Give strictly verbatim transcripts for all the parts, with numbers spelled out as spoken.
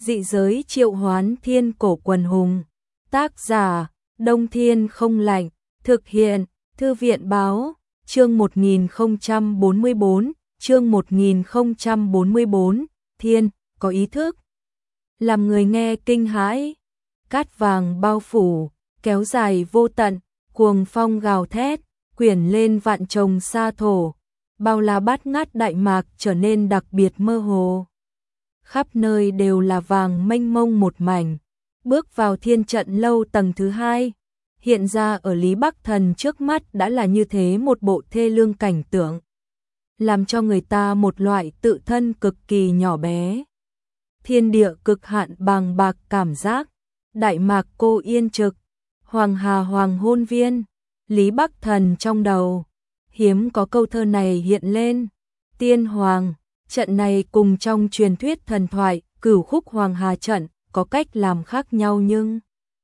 Dị giới triệu hoán thiên cổ quần hùng. Tác giả, Đông Thiên Không Lạnh. Thực hiện, Thư viện Báo. Chương một nghìn không trăm bốn mươi bốn, chương một nghìn không trăm bốn mươi bốn, thiên, có ý thức. Làm người nghe kinh hãi. Cát vàng bao phủ, kéo dài vô tận, cuồng phong gào thét, quyển lên vạn trồng sa thổ. Bao la bát ngát đại mạc trở nên đặc biệt mơ hồ. Khắp nơi đều là vàng mênh mông một mảnh. Bước vào thiên trận lâu tầng thứ hai, hiện ra ở Lý Bắc Thần trước mắt đã là như thế một bộ thê lương cảnh tượng, làm cho người ta một loại tự thân cực kỳ nhỏ bé. Thiên địa cực hạn bàng bạc cảm giác, đại mạc cô yên trực, hoàng hà hoàng hôn viên, Lý Bắc Thần trong đầu. Hiếm có câu thơ này hiện lên, tiên hoàng, trận này cùng trong truyền thuyết thần thoại, cửu khúc hoàng hà trận, có cách làm khác nhau nhưng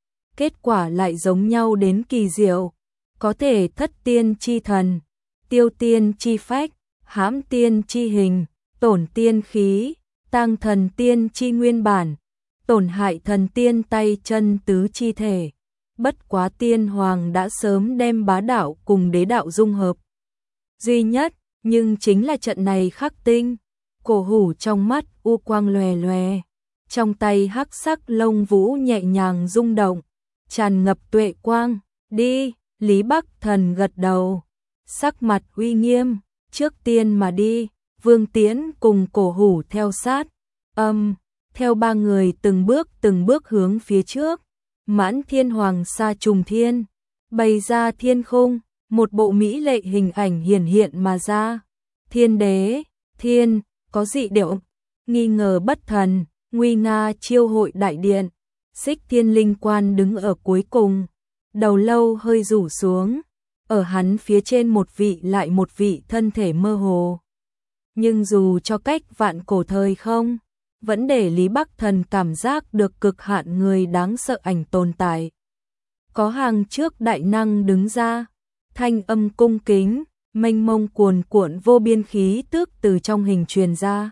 kết quả lại giống nhau đến kỳ diệu, có thể thất tiên chi thần, tiêu tiên chi phách, hãm tiên chi hình, tổn tiên khí, tang thần tiên chi nguyên bản, tổn hại thần tiên tay chân tứ chi thể. Bất quá tiên hoàng đã sớm đem bá đạo cùng đế đạo dung hợp. Duy nhất, nhưng chính là trận này khắc tinh, cổ hủ trong mắt u quang lòe lòe, trong tay hắc sắc lông vũ nhẹ nhàng rung động, tràn ngập tuệ quang. Đi, Lý Bắc Thần gật đầu, sắc mặt uy nghiêm, trước tiên mà đi. Vương Tiễn cùng cổ hủ theo sát, âm, theo ba người từng bước từng bước hướng phía trước. Mãn thiên hoàng sa trùng thiên, bày ra thiên khung, một bộ mỹ lệ hình ảnh hiển hiện mà ra. Thiên đế, thiên, có dị điệu, nghi ngờ bất thần, nguy nga chiêu hội đại điện. Xích Thiên Linh Quan đứng ở cuối cùng, đầu lâu hơi rủ xuống, ở hắn phía trên một vị lại một vị thân thể mơ hồ. Nhưng dù cho cách vạn cổ thời không, vẫn để Lý Bắc Thần cảm giác được cực hạn người đáng sợ ảnh tồn tại. Có hàng trước đại năng đứng ra, thanh âm cung kính, mênh mông cuồn cuộn vô biên khí tức từ trong hình truyền ra,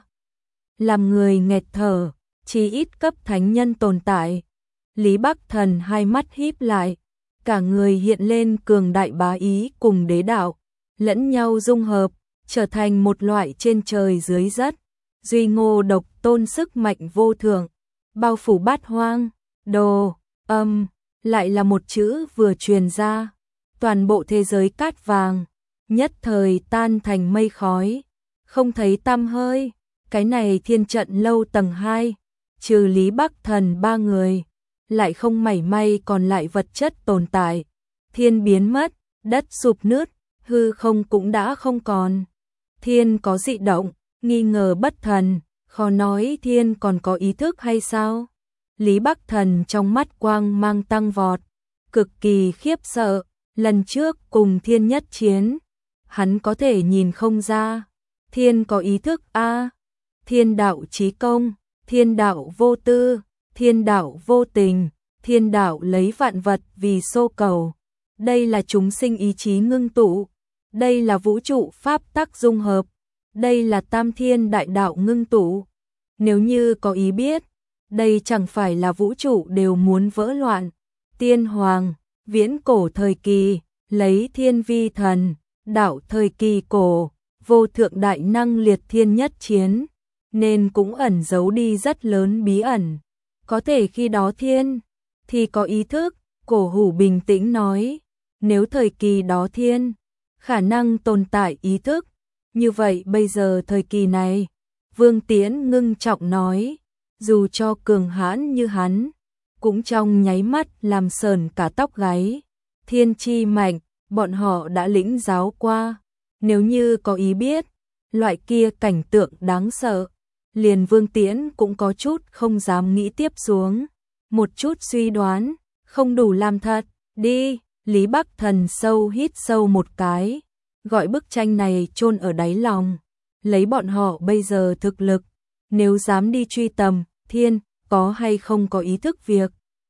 làm người nghẹt thở, chỉ ít cấp thánh nhân tồn tại. Lý Bắc Thần hai mắt híp lại, cả người hiện lên cường đại bá ý cùng đế đạo, lẫn nhau dung hợp, trở thành một loại trên trời dưới đất, duy ngô độc tôn sức mạnh vô thượng, bao phủ bát hoang. Đồ, âm, lại là một chữ vừa truyền ra, toàn bộ thế giới cát vàng nhất thời tan thành mây khói, không thấy tăm hơi. Cái này thiên trận lâu tầng hai, trừ Lý Bắc Thần ba người, lại không mảy may còn lại vật chất tồn tại. Thiên biến mất, đất sụp nứt, hư không cũng đã không còn. Thiên có dị động, nghi ngờ bất thần, khó nói thiên còn có ý thức hay sao? Lý Bắc Thần trong mắt quang mang tăng vọt, cực kỳ khiếp sợ. Lần trước cùng thiên nhất chiến, hắn có thể nhìn không ra thiên có ý thức a. À, thiên đạo chí công, thiên đạo vô tư, thiên đạo vô tình, thiên đạo lấy vạn vật vì xô cầu. Đây là chúng sinh ý chí ngưng tụ, đây là vũ trụ pháp tắc dung hợp, đây là tam thiên đại đạo ngưng tụ. Nếu như có ý biết, đây chẳng phải là vũ trụ đều muốn vỡ loạn. Tiên hoàng, viễn cổ thời kỳ, lấy thiên vi thần, đạo thời kỳ cổ, vô thượng đại năng liệt thiên nhất chiến, nên cũng ẩn giấu đi rất lớn bí ẩn. Có thể khi đó thiên thì có ý thức, cổ hủ bình tĩnh nói, nếu thời kỳ đó thiên khả năng tồn tại ý thức, như vậy bây giờ thời kỳ này, Vương Tiễn ngưng trọng nói, dù cho cường hãn như hắn, cũng trong nháy mắt làm sờn cả tóc gáy. Thiên chi mạnh, bọn họ đã lĩnh giáo qua, nếu như có ý biết, loại kia cảnh tượng đáng sợ, liền Vương Tiễn cũng có chút không dám nghĩ tiếp xuống. Một chút suy đoán, không đủ làm thật. Đi, Lý Bắc Thần sâu hít sâu một cái, gọi bức tranh này chôn ở đáy lòng. Lấy bọn họ bây giờ thực lực, nếu dám đi truy tầm, thiên, có hay không có ý thức việc,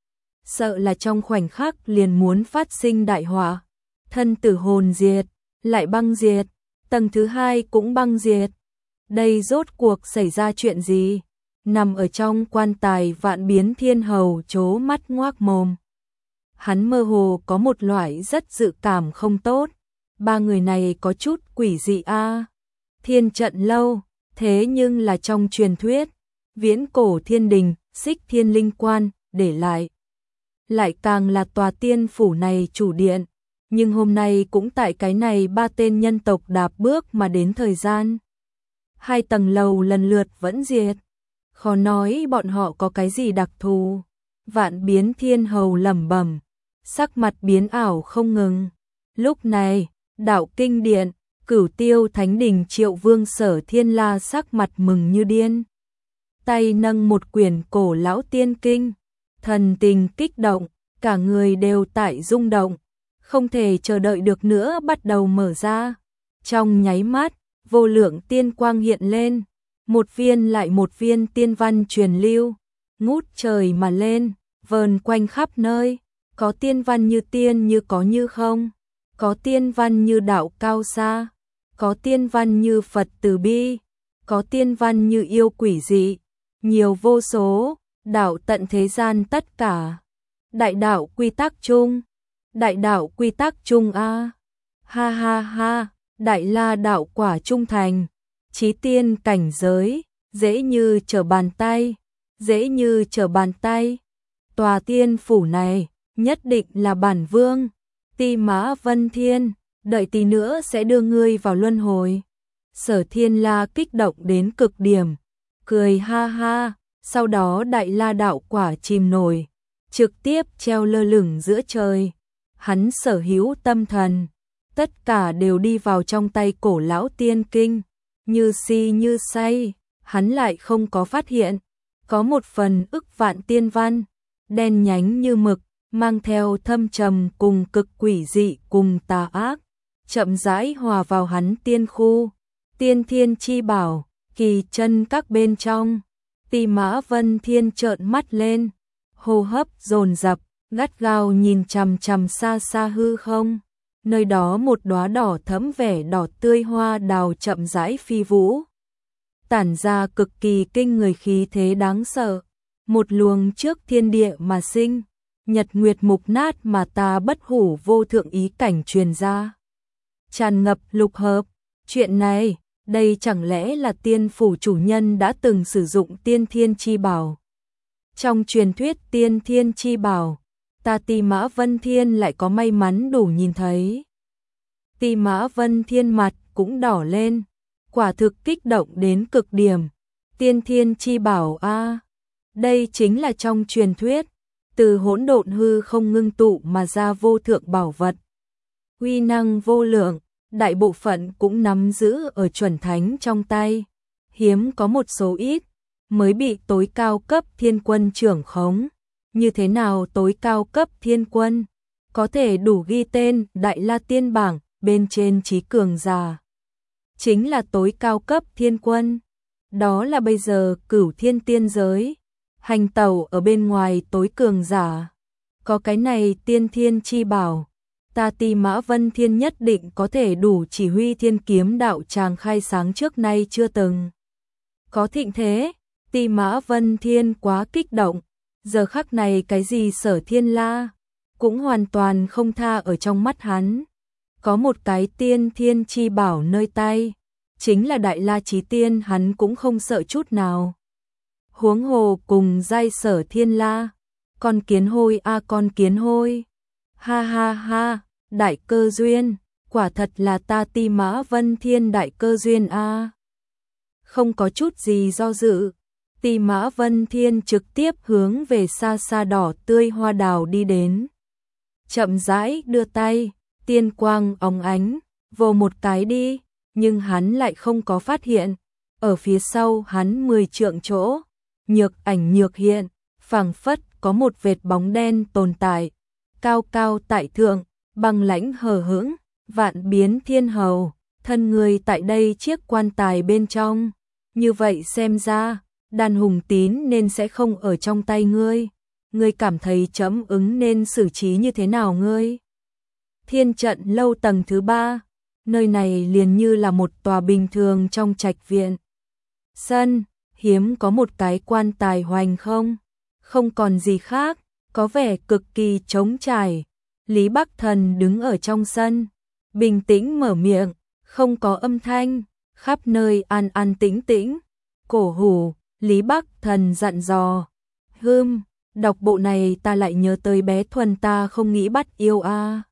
sợ là trong khoảnh khắc liền muốn phát sinh đại họa. Thân tử hồn diệt, lại băng diệt, tầng thứ hai cũng băng diệt. Đây rốt cuộc xảy ra chuyện gì? nằm ở trong quan tài Vạn Biến Thiên Hầu trố mắt ngoác mồm. Hắn mơ hồ có một loại rất dự cảm không tốt, ba người này có chút quỷ dị a. À. Thiên trận lâu, thế nhưng là trong truyền thuyết, viễn cổ thiên đình, Xích Thiên Linh Quan để lại. Lại càng là tòa tiên phủ này chủ điện, nhưng hôm nay cũng tại cái này ba tên nhân tộc đạp bước mà đến thời gian. Hai tầng lầu lần lượt vẫn diệt, khó nói bọn họ có cái gì đặc thù. Vạn Biến Thiên Hầu lẩm bẩm, sắc mặt biến ảo không ngừng. Lúc này, đạo kinh điện, Cửu Tiêu Thánh Đình Triệu Vương Sở Thiên La sắc mặt mừng như điên. Tay nâng một quyển cổ lão tiên kinh, thần tình kích động, cả người đều tại rung động, không thể chờ đợi được nữa bắt đầu mở ra. Trong nháy mắt, vô lượng tiên quang hiện lên, một viên lại một viên tiên văn truyền lưu, ngút trời mà lên, vờn quanh khắp nơi, có tiên văn như tiên như có như không, có tiên văn như đạo cao xa, có tiên văn như Phật từ bi, có tiên văn như yêu quỷ dị, nhiều vô số, đạo tận thế gian tất cả. Đại đạo quy tắc chung, đại đạo quy tắc chung a. Ha ha ha, đại la đạo quả trung thành, chí tiên cảnh giới, dễ như trở bàn tay, dễ như trở bàn tay. Tòa tiên phủ này, nhất định là bản vương, Ti Mã Vân Thiên, đợi tí nữa sẽ đưa ngươi vào luân hồi. Sở Thiên La kích động đến cực điểm, cười ha ha, sau đó đại la đạo quả chìm nổi, trực tiếp treo lơ lửng giữa trời. Hắn sở hữu tâm thần, tất cả đều đi vào trong tay cổ lão tiên kinh, như si như say, hắn lại không có phát hiện, có một phần ức vạn tiên văn, đen nhánh như mực, mang theo thâm trầm cùng cực quỷ dị cùng tà ác, chậm rãi hòa vào hắn tiên khu, tiên thiên chi bảo, kỳ chân các bên trong. Ti Mã Vân Thiên trợn mắt lên, hô hấp dồn dập, gắt gao nhìn chằm chằm xa xa hư không, nơi đó một đóa đỏ thẫm vẻ đỏ tươi hoa đào chậm rãi phi vũ, tản ra cực kỳ kinh người khí thế đáng sợ, một luồng trước thiên địa mà sinh, nhật nguyệt mục nát mà ta bất hủ vô thượng ý cảnh truyền ra, tràn ngập lục hợp. Chuyện này, đây chẳng lẽ là tiên phủ chủ nhân đã từng sử dụng tiên thiên chi bảo? Trong truyền thuyết tiên thiên chi bảo, ta Ti Mã Vân Thiên lại có may mắn đủ nhìn thấy. Ti Mã Vân Thiên mặt cũng đỏ lên, quả thực kích động đến cực điểm. Tiên thiên chi bảo a, đây chính là trong truyền thuyết, từ hỗn độn hư không ngưng tụ mà ra vô thượng bảo vật. Uy năng vô lượng, đại bộ phận cũng nắm giữ ở chuẩn thánh trong tay, hiếm có một số ít mới bị tối cao cấp thiên quân trưởng khống. Như thế nào tối cao cấp thiên quân có thể đủ ghi tên Đại La Tiên bảng bên trên trí cường giả? Chính là tối cao cấp thiên quân, đó là bây giờ cửu thiên tiên giới, hành tẩu ở bên ngoài tối cường giả. Có cái này tiên thiên chi bảo, ta Ti Mã Vân Thiên nhất định có thể đủ chỉ huy thiên kiếm đạo tràng khai sáng trước nay chưa từng có thịnh thế. Ti Mã Vân Thiên quá kích động, giờ khắc này cái gì Sở Thiên La cũng hoàn toàn không tha ở trong mắt hắn. Có một cái tiên thiên chi bảo nơi tay, chính là Đại La Chí Tiên, hắn cũng không sợ chút nào. Huống hồ cùng giai Sở Thiên La, con kiến hôi a à, con kiến hôi. Ha ha ha, đại cơ duyên, quả thật là ta Ti Mã Vân Thiên đại cơ duyên a. À. Không có chút gì do dự, Ti Mã Vân Thiên trực tiếp hướng về xa xa đỏ tươi hoa đào đi đến. Chậm rãi đưa tay, tiên quang óng ánh, vồ một cái đi, nhưng hắn lại không có phát hiện. Ở phía sau hắn mười trượng chỗ, nhược ảnh nhược hiện, phảng phất có một vệt bóng đen tồn tại, cao cao tại thượng, băng lãnh hờ hững, Vạn Biến Thiên Hầu, thân người tại đây chiếc quan tài bên trong. Như vậy xem ra, đàn hùng tín nên sẽ không ở trong tay ngươi. Ngươi cảm thấy chấm ứng nên xử trí như thế nào ngươi? Thiên trận lâu tầng thứ ba, nơi này liền như là một tòa bình thường trong trạch viện. Sân, hiếm có một cái quan tài hoành không? Không còn gì khác, có vẻ cực kỳ trống trải. Lý Bắc Thần đứng ở trong sân, bình tĩnh mở miệng, không có âm thanh, khắp nơi an an tĩnh tĩnh. Cổ hủ, Lý Bắc Thần dặn dò. Hưm, đọc bộ này ta lại nhớ tới bé Thuần ta không nghĩ bắt yêu a.